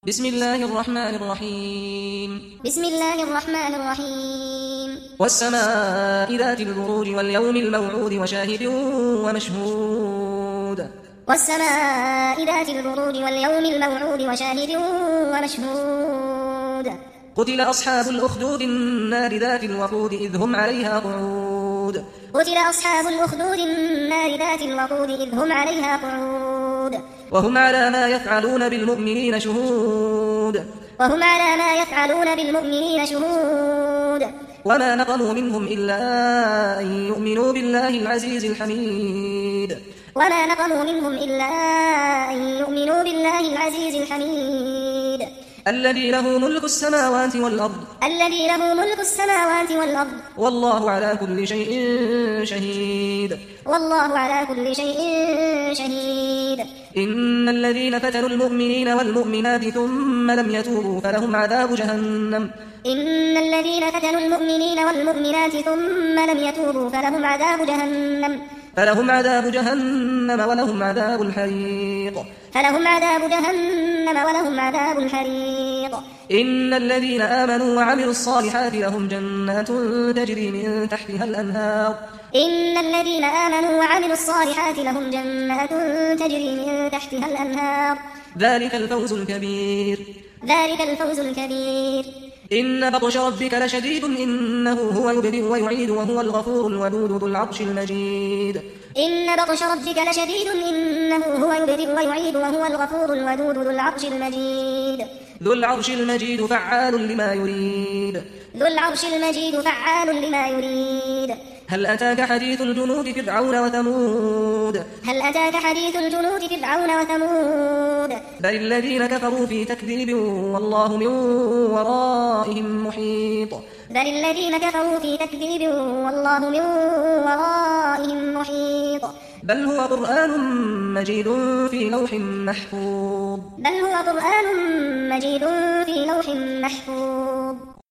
بسم الله الرحمن الرحيم بسم الله الرحمن الرحيم والسماء ذات البروج واليوم الموعود وشاهد ومشهود والسماء ذات البروج واليوم الموعود وشاهد ومشهود قتل أصحاب الأخدود النار ذات الوقود إذ هم عليها قعود قتل أصحاب الأخدود النار ذات الوقود إذ هم عليها قعود وهم على ما يفعلون بالمؤمنين شهود وهم على ما يفعلون بالمؤمنين شهود وما نقموا منهم إلا أن يؤمنوا بالله العزيز الحميد وما نقموا منهم إلا أن يؤمنوا بالله العزيز الحميد الذي له ملك السماوات والأرض الذي له ملك السماوات والأرض والله على كل شيء شهيد والله على كل شيء شهيد إن الذين فتنوا المؤمنين والمؤمنات ثم لم يتوبوا فلهم عذاب جهنم إن الذين فتنوا المؤمنين والمؤمنات ثم لم يتوبوا فلهم عذاب جهنم ولهم عذاب الحريق فلهم عذاب جهنم ولهم عذاب الحريق إن الذين آمنوا وعملوا الصالحات لهم جنات تجري من تحتها الأنهار إن الذين آمنوا وعملوا الصالحات لهم جنات تجري من تحتها الأنهار ذلك الفوز الكبير إن بطش ربك لشديد إنه هو يبدئ ويعيد وهو الغفور الودود ذو العرش المجيد إن بطش ربك لشديد إنه هو يبدئ ويعيد وهو الغفور الودود ذو العرش المجيد فعال لما يريد هل أتاك حديث الجنود فرعون وثمود بل الذين كفروا في تكذيب والله من ورائهم محيط بل هو قرآن مجيد في لوح محفوظ